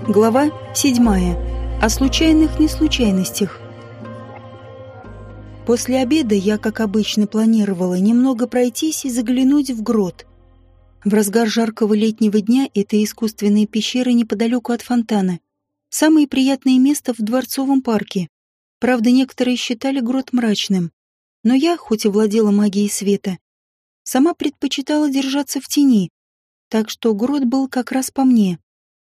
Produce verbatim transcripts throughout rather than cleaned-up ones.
Глава седьмая. О случайных неслучайностях. После обеда я, как обычно, планировала немного пройтись и заглянуть в грот. В разгар жаркого летнего дня это искусственные пещеры неподалеку от фонтана. Самое приятное место в Дворцовом парке. Правда, некоторые считали грот мрачным. Но я, хоть и владела магией света, сама предпочитала держаться в тени, так что грот был как раз по мне.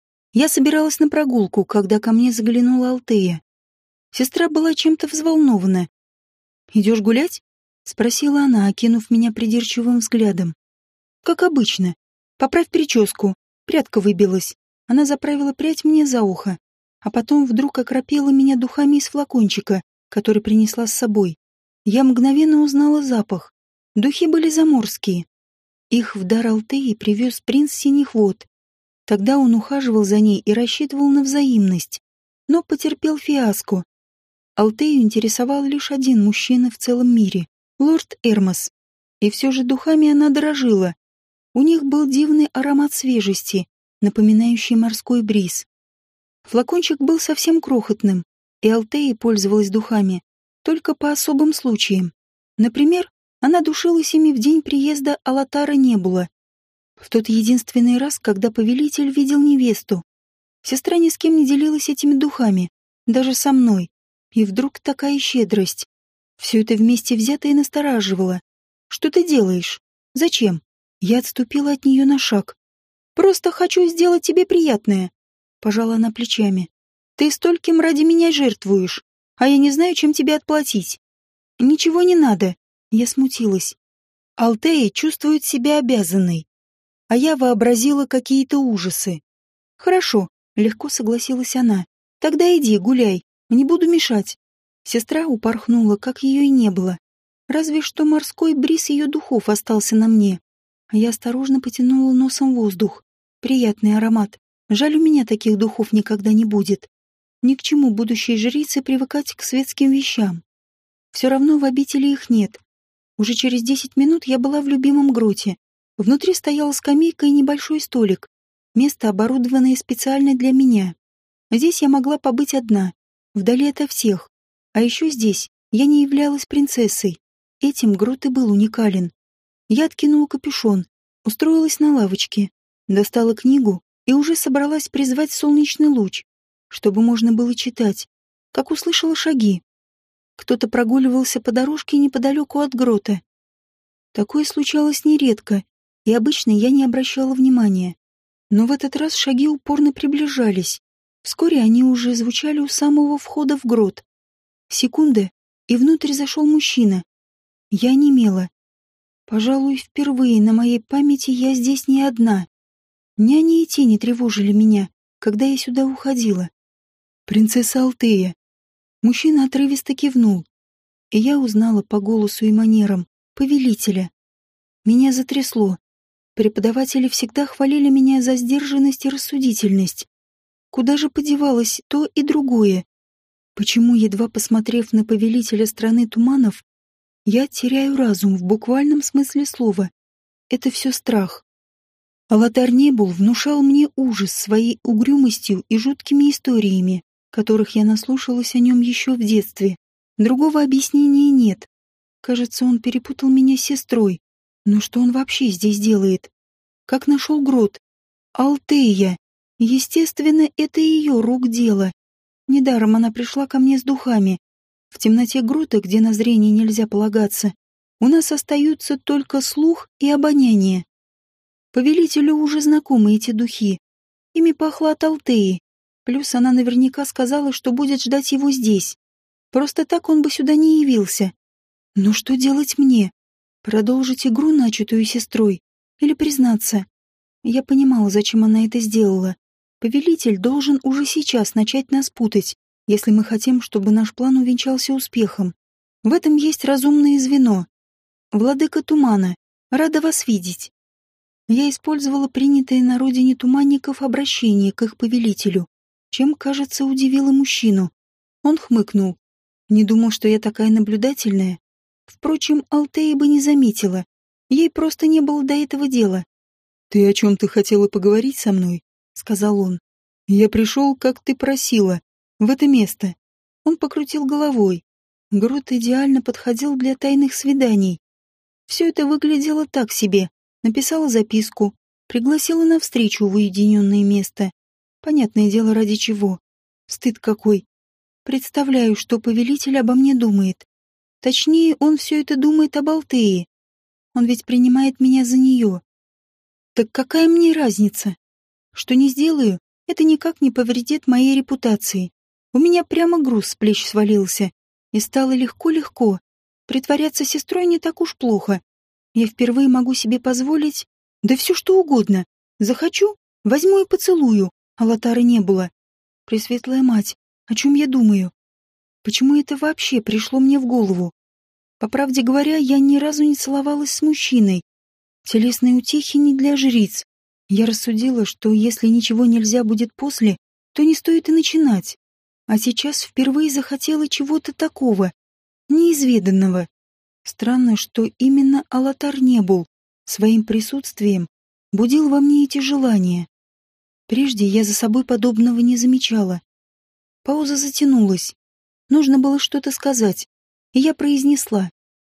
Я собиралась на прогулку, когда ко мне заглянула Алтея. Сестра была чем-то взволнована. «Идешь гулять?» — спросила она, окинув меня придирчивым взглядом. «Как обычно. Поправь прическу. Прядка выбилась». Она заправила прядь мне за ухо, а потом вдруг окропила меня духами из флакончика, который принесла с собой. Я мгновенно узнала запах. Духи были заморские. Их в дар Алтеи привез принц Синих вод. Тогда он ухаживал за ней и рассчитывал на взаимность, но потерпел фиаско. Алтею интересовал лишь один мужчина в целом мире — лорд Эрмос. И все же духами она дорожила. У них был дивный аромат свежести, напоминающий морской бриз. Флакончик был совсем крохотным, и Алтея пользовалась духами только по особым случаям. Например, она душилась ими в день приезда Алатара Небула. В тот единственный раз, когда повелитель видел невесту. Сестра ни с кем не делилась этими духами, даже со мной. И вдруг такая щедрость. Все это вместе взятое настораживало. «Что ты делаешь? Зачем?» Я отступила от нее на шаг. «Просто хочу сделать тебе приятное», — пожала она плечами. «Ты стольким ради меня жертвуешь, а я не знаю, чем тебе отплатить». «Ничего не надо», — я смутилась. Алтея чувствует себя обязанной. А я вообразила какие-то ужасы. «Хорошо», — легко согласилась она. «Тогда иди, гуляй, не буду мешать». Сестра упорхнула, как ее и не было. Разве что морской бриз ее духов остался на мне. А я осторожно потянула носом воздух. Приятный аромат. Жаль, у меня таких духов никогда не будет. Ни к чему будущей жрице привыкать к светским вещам. Все равно в обители их нет. Уже через десять минут я была в любимом гроте. Внутри стояла скамейка и небольшой столик. Место, оборудованное специально для меня. Здесь я могла побыть одна, вдали ото всех. А еще здесь я не являлась принцессой. Этим грот и был уникален. Я откинула капюшон, устроилась на лавочке, достала книгу и уже собралась призвать солнечный луч, чтобы можно было читать, как услышала шаги. Кто-то прогуливался по дорожке неподалеку от грота. Такое случалось нередко, и обычно я не обращала внимания. Но в этот раз шаги упорно приближались. Вскоре они уже звучали у самого входа в грот. Секунда, и внутрь зашел мужчина. Я онемела. Пожалуй, впервые на моей памяти я здесь не одна. Няни и тени тревожили меня, когда я сюда уходила. «Принцесса Алтея». Мужчина отрывисто кивнул, и я узнала по голосу и манерам повелителя. Меня затрясло. Преподаватели всегда хвалили меня за сдержанность и рассудительность. Куда же подевалось то и другое? Почему, едва посмотрев на повелителя страны туманов, я теряю разум в буквальном смысле слова? Это все страх. Алатар Небул внушал мне ужас своей угрюмостью и жуткими историями, которых я наслушалась о нем еще в детстве. Другого объяснения нет. Кажется, он перепутал меня с сестрой. Но что он вообще здесь делает? Как нашел грот? Алтея. Естественно, это ее рук дело. Недаром она пришла ко мне с духами. В темноте грота, где на зрение нельзя полагаться, у нас остаются только слух и обоняние. Повелителю уже знакомы эти духи. Ими пахло от Алтеи. Плюс она наверняка сказала, что будет ждать его здесь. Просто так он бы сюда не явился. Но что делать мне? Продолжить игру, начатую сестрой? Или признаться? Я понимала, зачем она это сделала. Повелитель должен уже сейчас начать нас путать, если мы хотим, чтобы наш план увенчался успехом. В этом есть разумное звено. Владыка Тумана, рада вас видеть. Я использовала принятое на родине туманников обращение к их повелителю, чем, кажется, удивило мужчину. Он хмыкнул. Не думал, что я такая наблюдательная. Впрочем, Алтея бы не заметила. Ей просто не было до этого дела. «Ты о чем-то хотела поговорить со мной?» — сказал он. Я пришел, как ты просила, в это место. Он покрутил головой. Грот идеально подходил для тайных свиданий. Все это выглядело так себе. Написала записку, пригласила на встречу в уединенное место. Понятное дело, ради чего. Стыд какой. Представляю, что повелитель обо мне думает. Точнее, он все это думает об Алтее. Он ведь принимает меня за нее. Так какая мне разница? Что не сделаю, это никак не повредит моей репутации. У меня прямо груз с плеч свалился. И стало легко-легко. Притворяться сестрой не так уж плохо. Я впервые могу себе позволить... Да все что угодно. Захочу, возьму и поцелую, а Лотары не было. Пресветлая мать, о чем я думаю? Почему это вообще пришло мне в голову? По правде говоря, я ни разу не целовалась с мужчиной. Телесные утехи не для жриц. Я рассудила, что если ничего нельзя будет после, то не стоит и начинать. А сейчас впервые захотела чего-то такого, неизведанного. Странно, что именно Алатар не был, своим присутствием будил во мне эти желания. Прежде я за собой подобного не замечала. Пауза затянулась. Нужно было что-то сказать, и я произнесла.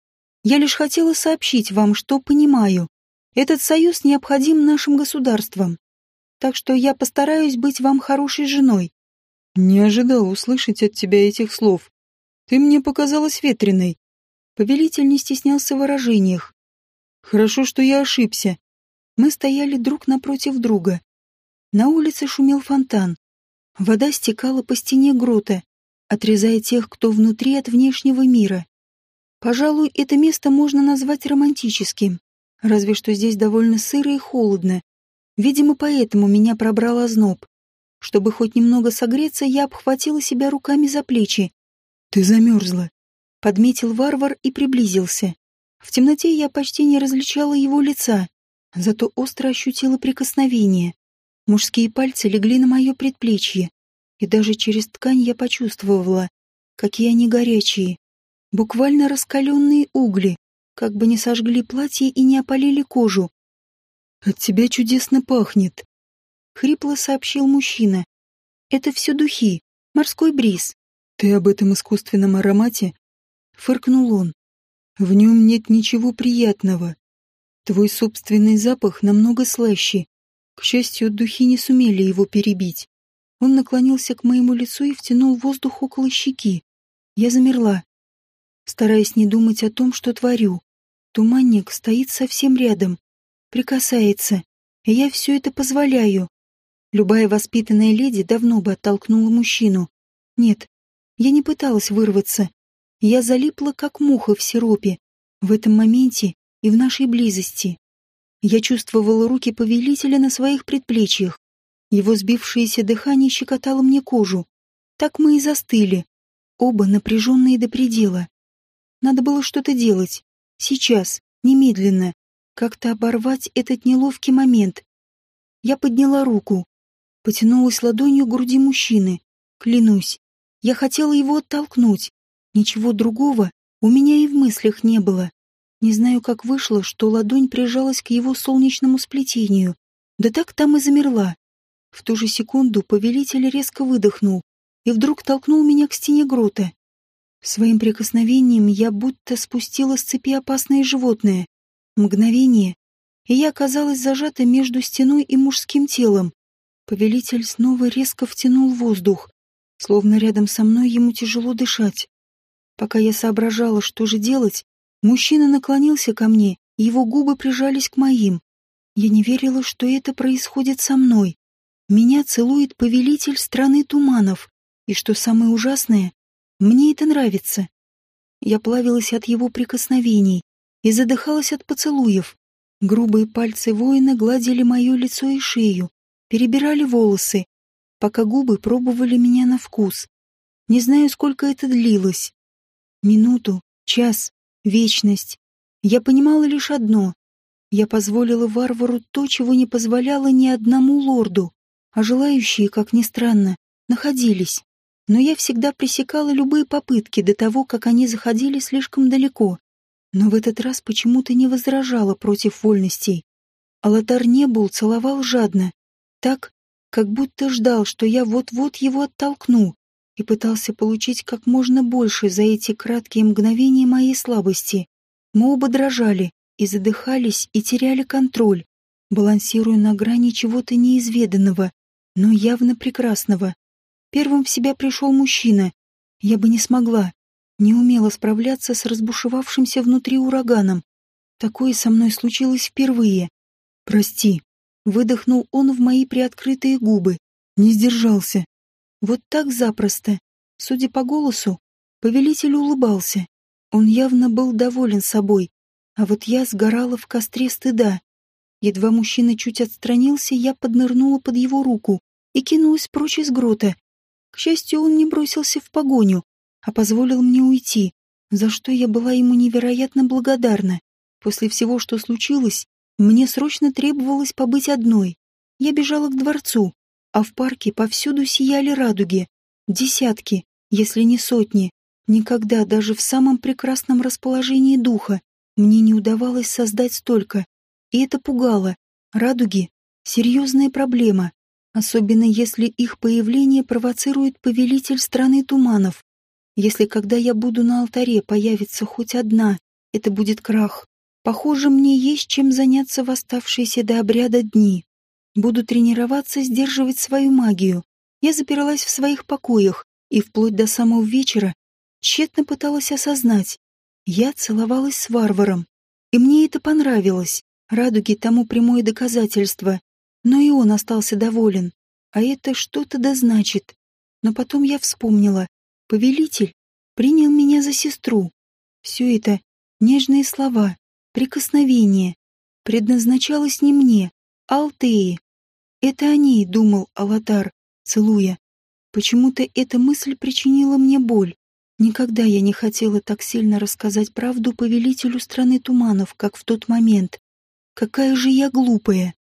Я лишь хотела сообщить вам, что понимаю. Этот союз необходим нашим государствам. Так что я постараюсь быть вам хорошей женой. Не ожидал услышать от тебя этих слов. Ты мне показалась ветреной. Повелитель не стеснялся в выражениях. Хорошо, что я ошибся. Мы стояли друг напротив друга. На улице шумел фонтан. Вода стекала по стене грота, отрезая тех, кто внутри от внешнего мира. Пожалуй, это место можно назвать романтическим, разве что здесь довольно сыро и холодно. Видимо, поэтому меня пробрал озноб. Чтобы хоть немного согреться, я обхватила себя руками за плечи. «Ты замерзла», — подметил варвар и приблизился. В темноте я почти не различала его лица, зато остро ощутила прикосновение. Мужские пальцы легли на мое предплечье, и даже через ткань я почувствовала, какие они горячие. Буквально раскаленные угли, как бы не сожгли платье и не опалили кожу. «От тебя чудесно пахнет», — хрипло сообщил мужчина. «Это все духи, морской бриз». «Ты об этом искусственном аромате?» — фыркнул он. «В нем нет ничего приятного. Твой собственный запах намного слаще. К счастью, духи не сумели его перебить». Он наклонился к моему лицу и втянул воздух около щеки. Я замерла, стараясь не думать о том, что творю. Туманник стоит совсем рядом, прикасается, и я все это позволяю. Любая воспитанная леди давно бы оттолкнула мужчину. Нет, я не пыталась вырваться. Я залипла, как муха в сиропе, в этом моменте и в нашей близости. Я чувствовала руки повелителя на своих предплечьях. Его сбившееся дыхание щекотало мне кожу. Так мы и застыли, оба напряженные до предела. Надо было что-то делать. Сейчас, немедленно. Как-то оборвать этот неловкий момент. Я подняла руку. Потянулась ладонью к груди мужчины. Клянусь, я хотела его оттолкнуть. Ничего другого у меня и в мыслях не было. Не знаю, как вышло, что ладонь прижалась к его солнечному сплетению. Да так там и замерла. В ту же секунду повелитель резко выдохнул и вдруг толкнул меня к стене грота. Своим прикосновением я будто спустила с цепи опасное животное. Мгновение, и я оказалась зажата между стеной и мужским телом. Повелитель снова резко втянул воздух, словно рядом со мной ему тяжело дышать. Пока я соображала, что же делать, мужчина наклонился ко мне, и его губы прижались к моим. Я не верила, что это происходит со мной. Меня целует повелитель страны туманов, и что самое ужасное, мне это нравится. Я плавилась от его прикосновений и задыхалась от поцелуев. Грубые пальцы воина гладили мое лицо и шею, перебирали волосы, пока губы пробовали меня на вкус. Не знаю, сколько это длилось. Минуту, час, вечность. Я понимала лишь одно. Я позволила варвару то, чего не позволяла ни одному лорду, а желающие, как ни странно, находились. Но я всегда пресекала любые попытки до того, как они заходили слишком далеко. Но в этот раз почему-то не возражала против вольностей. Алатар Небул целовал жадно, так, как будто ждал, что я вот-вот его оттолкну, и пытался получить как можно больше за эти краткие мгновения моей слабости. Мы оба дрожали и задыхались, и теряли контроль, балансируя на грани чего-то неизведанного, но явно прекрасного. Первым в себя пришел мужчина. Я бы не смогла, не умела справляться с разбушевавшимся внутри ураганом. Такое со мной случилось впервые. «Прости», — выдохнул он в мои приоткрытые губы. Не сдержался. Вот так запросто. Судя по голосу, повелитель улыбался. Он явно был доволен собой, а вот я сгорала в костре стыда. Едва мужчина чуть отстранился, я поднырнула под его руку и кинулась прочь из грота. К счастью, он не бросился в погоню, а позволил мне уйти, за что я была ему невероятно благодарна. После всего, что случилось, мне срочно требовалось побыть одной. Я бежала к дворцу, а в парке повсюду сияли радуги. Десятки, если не сотни. Никогда, даже в самом прекрасном расположении духа, мне не удавалось создать столько. И это пугало. Радуги — серьезная проблема, особенно если их появление провоцирует повелитель страны туманов. Если когда я буду на алтаре появится хоть одна, это будет крах. Похоже, мне есть чем заняться в оставшиеся до обряда дни. Буду тренироваться сдерживать свою магию. Я запиралась в своих покоях и вплоть до самого вечера тщетно пыталась осознать. Я целовалась с варваром, и мне это понравилось. Радуги тому прямое доказательство. Но и он остался доволен. А это что-то да значит. Но потом я вспомнила. Повелитель принял меня за сестру. Все это нежные слова, прикосновения, предназначалось не мне, а Алтее. Это о ней думал Алатар, целуя. Почему-то эта мысль причинила мне боль. Никогда я не хотела так сильно рассказать правду повелителю страны туманов, как в тот момент. Какая же я глупая.